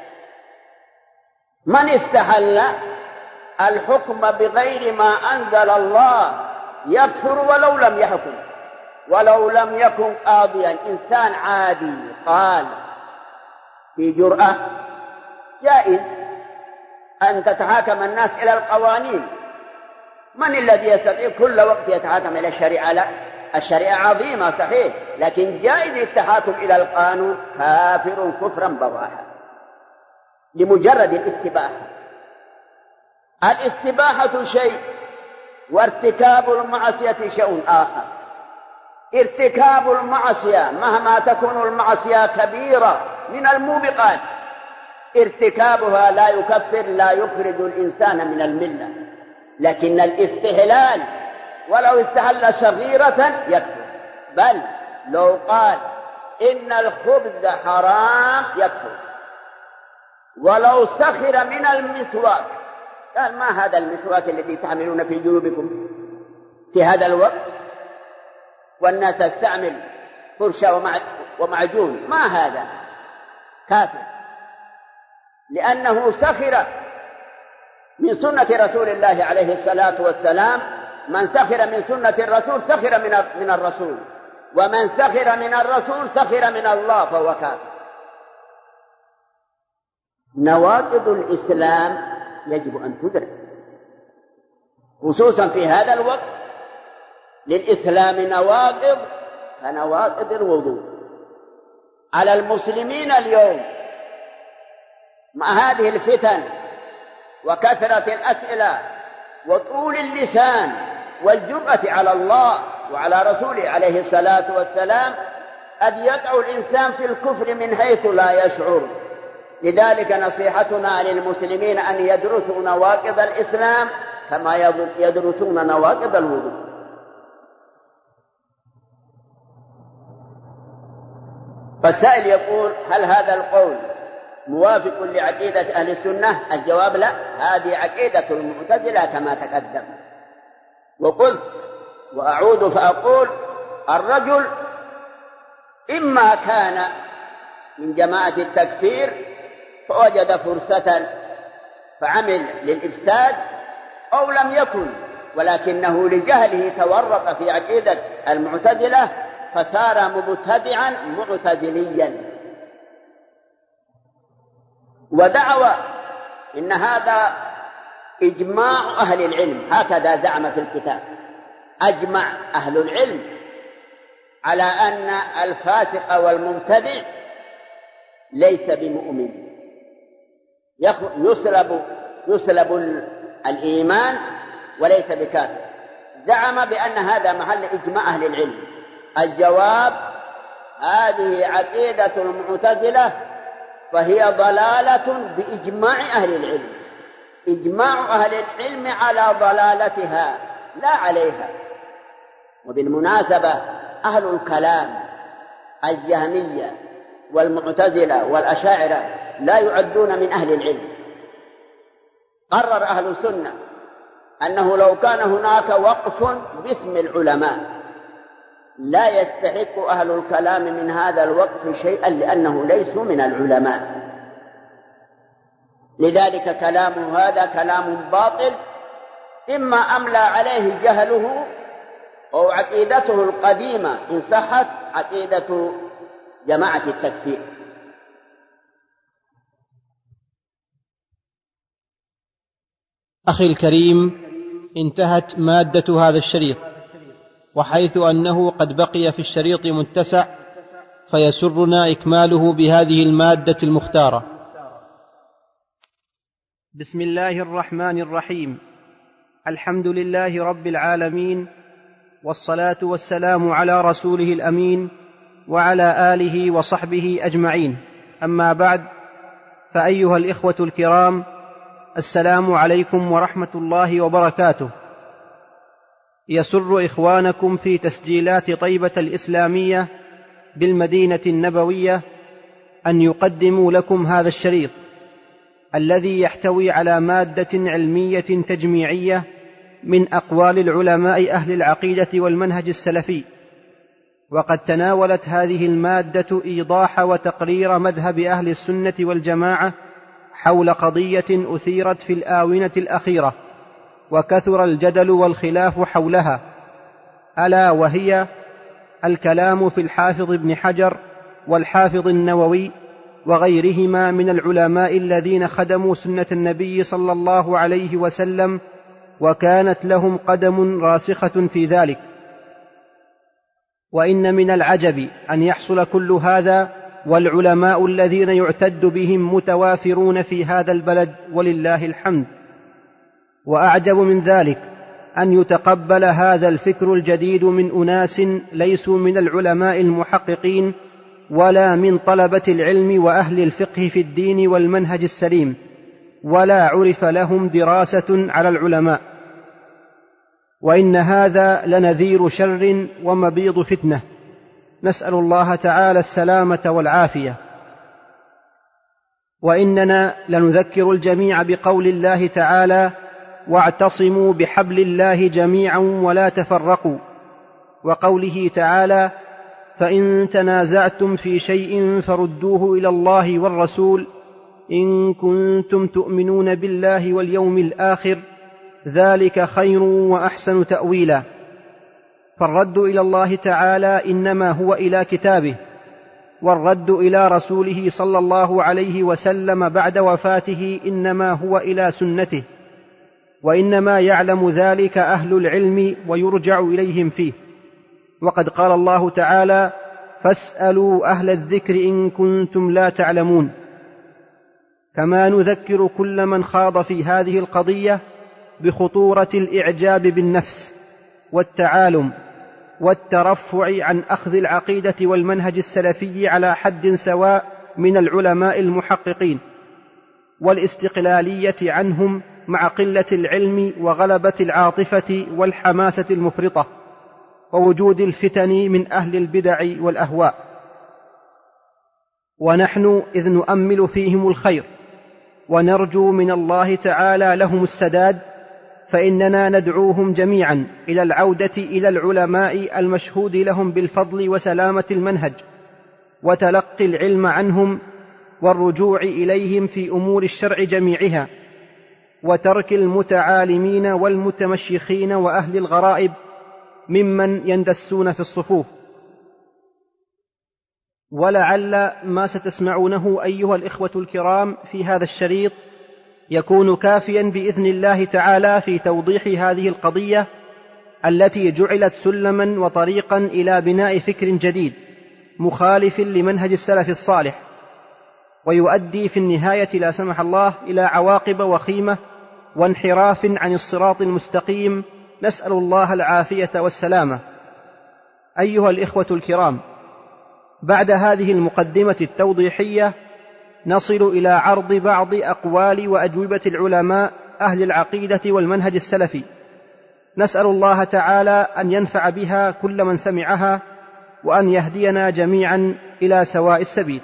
من استحل الحكم بغير ما أنزل الله يكفر ولو لم يحكم، ولو لم يكن قاضيا، إنسان عادي قال في جرأة جائز أن تتحاكم الناس إلى القوانين. من الذي يستطيع كل وقت يتحاكم إلى الشريعة؟ لا، الشريعة عظيمة صحيح، لكن جائز التحاكم إلى القانون، كافر كفرا بواحا لمجرد الاستباحة. الاستباحة شيء وارتكاب المعصية شيء آخر. ارتكاب المعصية مهما تكون المعصية كبيرة من الموبقات، ارتكابها لا يكفر، لا يخرج الإنسان من الملة. لكن الاستحلال ولو استحل صغيرة يكفر، بل لو قال إن الخبز حرام يكفر. ولو سخر من المسواك، قال ما هذا المسواك الذي تعملون في جيوبكم في هذا الوقت والناس تستعمل فرشة ومعجون، ما هذا؟ كافر، لأنه سخر من سنة رسول الله عليه الصلاة والسلام. من سخر من سنة الرسول سخر من الرسول، ومن سخر من الرسول سخر من الله، فهو كافر. نواقض الإسلام يجب أن تدرس، خصوصا في هذا الوقت. للإسلام نواقض كنواقض الوضوء. على المسلمين اليوم مع هذه الفتن وكثرة الأسئلة وطول اللسان والجرأة على الله وعلى رسوله عليه الصلاة والسلام، قد يقع الإنسان في الكفر من حيث لا يشعر. لذلك نصيحتنا للمسلمين أن يدرسوا نواقض الإسلام كما يدرسون نواقض الوضوء. فالسائل يقول: هل هذا القول موافق لعقيدة أهل السنة؟ الجواب: لا، هذه عقيدة المعتزلة كما تقدم. وقلت وأعود فأقول: الرجل إما كان من جماعة التكفير فوجد فرصة فعمل للإفساد، أو لم يكن ولكنه لجهله تورط في عقيدة المعتزلة فصار مبتدعا معتزليا. ودعوى إن هذا إجماع أهل العلم، هكذا زعم في الكتاب. أجمع أهل العلم على أن الفاسق والمبتدع ليس بمؤمن، يسلب الإيمان وليس بكافر. زعم بأن هذا محل إجماع أهل العلم. الجواب: هذه عقيدة المعتزلة، فهي ضلالة بإجماع أهل العلم. إجماع أهل العلم على ضلالتها لا عليها. وبالمناسبة أهل الكلام الجهمية والمعتزلة والأشاعرة لا يعدون من أهل العلم. قرر أهل السنة أنه لو كان هناك وقف باسم العلماء لا يستحق أهل الكلام من هذا الوقف شيئا، لأنه ليسوا من العلماء. لذلك كلامه هذا كلام باطل، إما أملى عليه جهله أو عقيدته القديمة إن صحت عقيدة جماعة التكفير. أخي الكريم، انتهت مادة هذا الشريط، وحيث أنه قد بقي في الشريط متسع فيسرنا إكماله بهذه المادة المختارة. بسم الله الرحمن الرحيم. الحمد لله رب العالمين، والصلاة والسلام على رسوله الأمين وعلى آله وصحبه أجمعين. أما بعد، فأيها الإخوة الكرام، السلام عليكم ورحمة الله وبركاته. يسر إخوانكم في تسجيلات طيبة الإسلامية بالمدينة النبوية أن يقدموا لكم هذا الشريط الذي يحتوي على مادة علمية تجميعية من أقوال العلماء أهل العقيدة والمنهج السلفي. وقد تناولت هذه المادة إيضاح وتقرير مذهب أهل السنة والجماعة حول قضية أثيرت في الآونة الأخيرة وكثر الجدل والخلاف حولها، ألا وهي الكلام في الحافظ ابن حجر والحافظ النووي وغيرهما من العلماء الذين خدموا سنة النبي صلى الله عليه وسلم وكانت لهم قدم راسخة في ذلك. وإن من العجب أن يحصل كل هذا والعلماء الذين يعتد بهم متوافرون في هذا البلد ولله الحمد. وأعجب من ذلك أن يتقبل هذا الفكر الجديد من أناس ليسوا من العلماء المحققين ولا من طلبة العلم وأهل الفقه في الدين والمنهج السليم، ولا عرف لهم دراسة على العلماء. وإن هذا لنذير شر ومبيض فتنة، نسأل الله تعالى السلامة والعافية. وإننا لنذكر الجميع بقول الله تعالى: واعتصموا بحبل الله جميعا ولا تفرقوا، وقوله تعالى: فإن تنازعتم في شيء فردوه إلى الله والرسول إن كنتم تؤمنون بالله واليوم الآخر ذلك خير وأحسن تأويلا. فالرد إلى الله تعالى إنما هو إلى كتابه، والرد إلى رسوله صلى الله عليه وسلم بعد وفاته إنما هو إلى سنته، وإنما يعلم ذلك أهل العلم ويرجع إليهم فيه. وقد قال الله تعالى: فاسألوا أهل الذكر إن كنتم لا تعلمون. كما نذكر كل من خاض في هذه القضية بخطورة الإعجاب بالنفس والتعالم والترفع عن أخذ العقيدة والمنهج السلفي على حد سواء من العلماء المحققين، والاستقلالية عنهم مع قلة العلم وغلبة العاطفة والحماسة المفرطة ووجود الفتن من أهل البدع والأهواء. ونحن إذ نؤمل فيهم الخير ونرجو من الله تعالى لهم السداد، فإننا ندعوهم جميعا إلى العودة إلى العلماء المشهود لهم بالفضل وسلامة المنهج، وتلقي العلم عنهم والرجوع إليهم في أمور الشرع جميعها، وترك المتعالمين والمتمشيخين وأهل الغرائب ممن يندسون في الصفوف. ولعل ما ستسمعونه أيها الإخوة الكرام في هذا الشريط يكون كافيا بإذن الله تعالى في توضيح هذه القضية التي جعلت سلما وطريقا إلى بناء فكر جديد مخالف لمنهج السلف الصالح، ويؤدي في النهاية لا سمح الله إلى عواقب وخيمة وانحراف عن الصراط المستقيم، نسأل الله العافية والسلامة. أيها الإخوة الكرام، بعد هذه المقدمة التوضيحية نصل إلى عرض بعض أقوال وأجوبة العلماء أهل العقيدة والمنهج السلفي، نسأل الله تعالى أن ينفع بها كل من سمعها وأن يهدينا جميعا إلى سواء السبيل.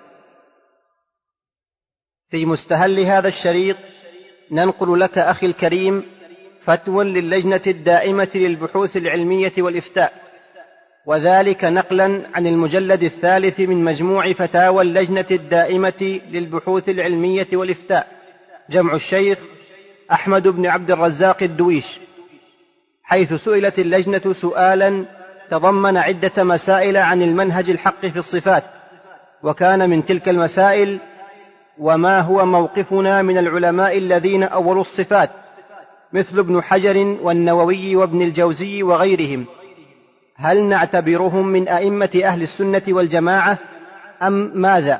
في مستهل هذا الشريط ننقل لك أخي الكريم فتوى للجنة الدائمة للبحوث العلمية والإفتاء، وذلك نقلا عن المجلد 3 من مجموع فتاوى اللجنة الدائمة للبحوث العلمية والإفتاء، جمع الشيخ أحمد بن عبد الرزاق الدويش، حيث سئلت اللجنة سؤالا تضمن عدة مسائل عن المنهج الحق في الصفات، وكان من تلك المسائل: وما هو موقفنا من العلماء الذين أولوا الصفات مثل ابن حجر والنووي وابن الجوزي وغيرهم؟ هل نعتبرهم من أئمة أهل السنة والجماعة أم ماذا؟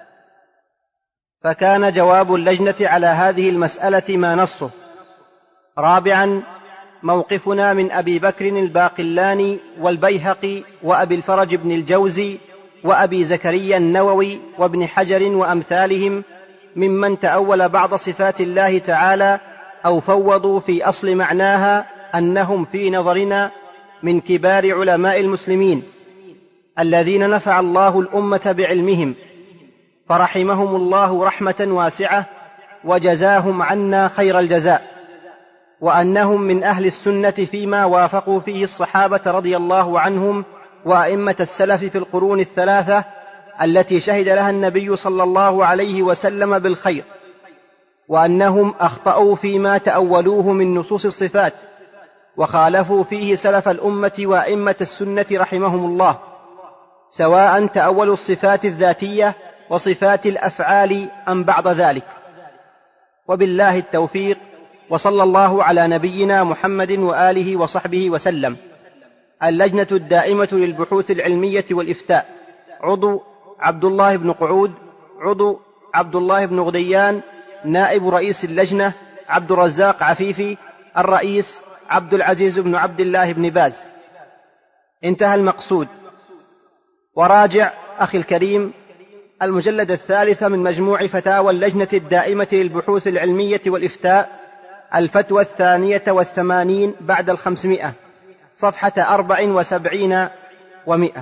فكان جواب اللجنة على هذه المسألة ما نصه: رابعا، موقفنا من أبي بكر الباقلاني والبيهقي وأبي الفرج بن الجوزي وأبي زكريا النووي وابن حجر وأمثالهم ممن تأول بعض صفات الله تعالى أو فوضوا في أصل معناها أنهم في نظرنا من كبار علماء المسلمين الذين نفع الله الأمة بعلمهم، فرحمهم الله رحمة واسعة وجزاهم عنا خير الجزاء، وأنهم من أهل السنة فيما وافقوا فيه الصحابة رضي الله عنهم وأئمة السلف في القرون الثلاثة التي شهد لها النبي صلى الله عليه وسلم بالخير، وأنهم أخطأوا فيما تأولوه من نصوص الصفات وخالفوا فيه سلف الأمة وأئمة السنة رحمهم الله، سواء تأولوا الصفات الذاتية وصفات الأفعال أم بعد ذلك. وبالله التوفيق، وصلى الله على نبينا محمد وآله وصحبه وسلم. اللجنة الدائمة للبحوث العلمية والإفتاء: عضو عبد الله بن قعود، عضو عبد الله بن غديان، نائب رئيس اللجنة عبد الرزاق عفيفي، الرئيس عبد العزيز بن عبد الله بن باز. انتهى المقصود. وراجع أخي الكريم المجلد 3 من مجموع فتاوى اللجنة الدائمة للبحوث العلمية والإفتاء، الفتوى 82 بعد 500، صفحة 74 و100.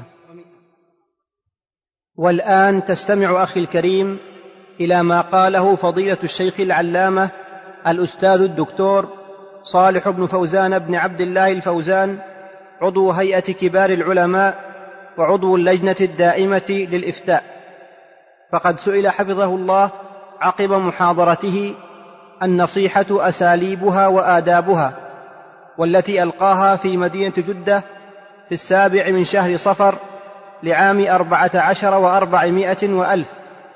والآن تستمع أخي الكريم إلى ما قاله فضيلة الشيخ العلامة الأستاذ الدكتور صالح بن فوزان بن عبد الله الفوزان، عضو هيئة كبار العلماء وعضو اللجنة الدائمة للإفتاء. فقد سئل حفظه الله عقب محاضرته: النصيحة أساليبها وآدابها، والتي ألقاها في مدينة جدة في 7 من شهر صفر لعام 14 و400 وألف.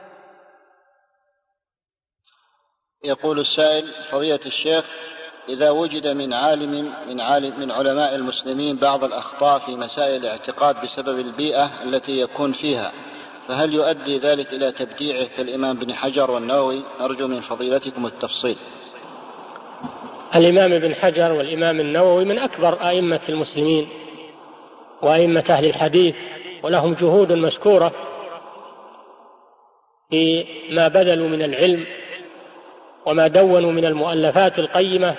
يقول السائل: فضيلة الشيخ، إذا وجد من عالم من علماء المسلمين بعض الأخطاء في مسائل الاعتقاد بسبب البيئة التي يكون فيها، فهل يؤدي ذلك إلى تبديعه كالإمام ابن حجر والنووي؟ أرجو من فضيلتكم التفصيل. الإمام ابن حجر والإمام النووي من أكبر أئمة المسلمين وأئمة أهل الحديث، ولهم جهود مشكورة في ما بذلوا من العلم وما دونوا من المؤلفات القيمة.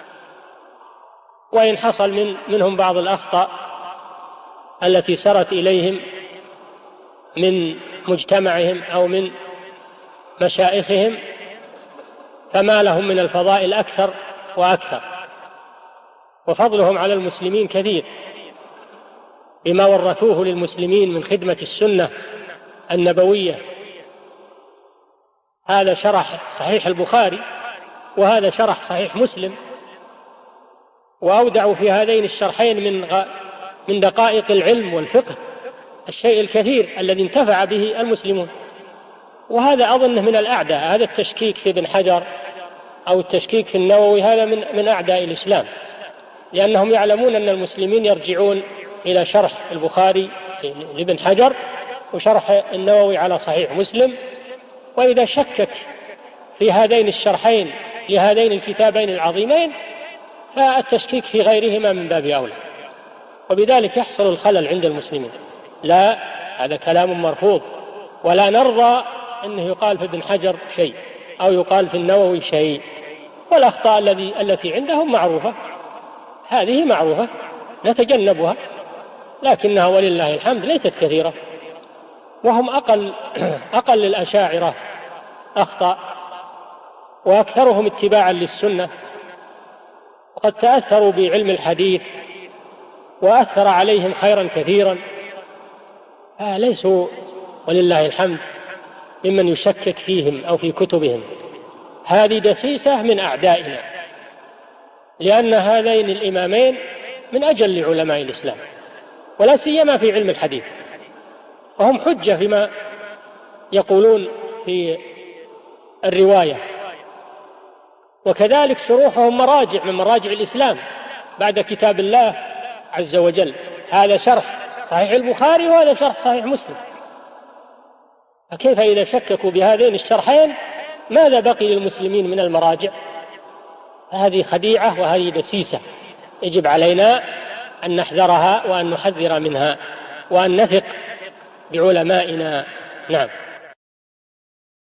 وإن حصل منهم بعض الأخطاء التي سرت إليهم من مجتمعهم أو من مشائخهم، فما لهم من الفضائل أكثر وأكثر، وفضلهم على المسلمين كثير بما ورثوه للمسلمين من خدمة السنة النبوية. هذا شرح صحيح البخاري وهذا شرح صحيح مسلم، وأودعوا في هذين الشرحين من دقائق العلم والفقه الشيء الكثير الذي انتفع به المسلمون. وهذا أظنه من الأعداء، هذا التشكيك في ابن حجر أو التشكيك في النووي هذا من أعداء الإسلام، لأنهم يعلمون أن المسلمين يرجعون إلى شرح البخاري لابن حجر وشرح النووي على صحيح مسلم، وإذا شكك في هذين الشرحين لهذين الكتابين العظيمين فالتشكيك في غيرهما من باب أولى، وبذلك يحصل الخلل عند المسلمين. لا، هذا كلام مرفوض، ولا نرضى أنه يقال في ابن حجر شيء أو يقال في النووي شيء. والأخطاء التي عندهم معروفة، هذه معروفة نتجنبها، لكنها ولله الحمد ليست كثيرة، وهم أقل الأشاعرة أخطاء وأكثرهم اتباعا للسنة، وقد تأثروا بعلم الحديث وأثر عليهم خيرا كثيرا، ليسوا ولله الحمد ممن يشكك فيهم أو في كتبهم. هذه دسيسة من أعدائنا، لأن هذين الإمامين من أجل علماء الإسلام ولا سيما في علم الحديث، وهم حجة فيما يقولون في الرواية، وكذلك شروحهم مراجع من مراجع الإسلام بعد كتاب الله عز وجل. هذا شرح صحيح البخاري وهذا شرح صحيح مسلم، فكيف إذا شككوا بهذين الشرحين ماذا بقي للمسلمين من المراجع؟ هذه خديعة وهذه دسيسة يجب علينا أن نحذرها وأن نحذر منها وأن نثق بعلمائنا. نعم.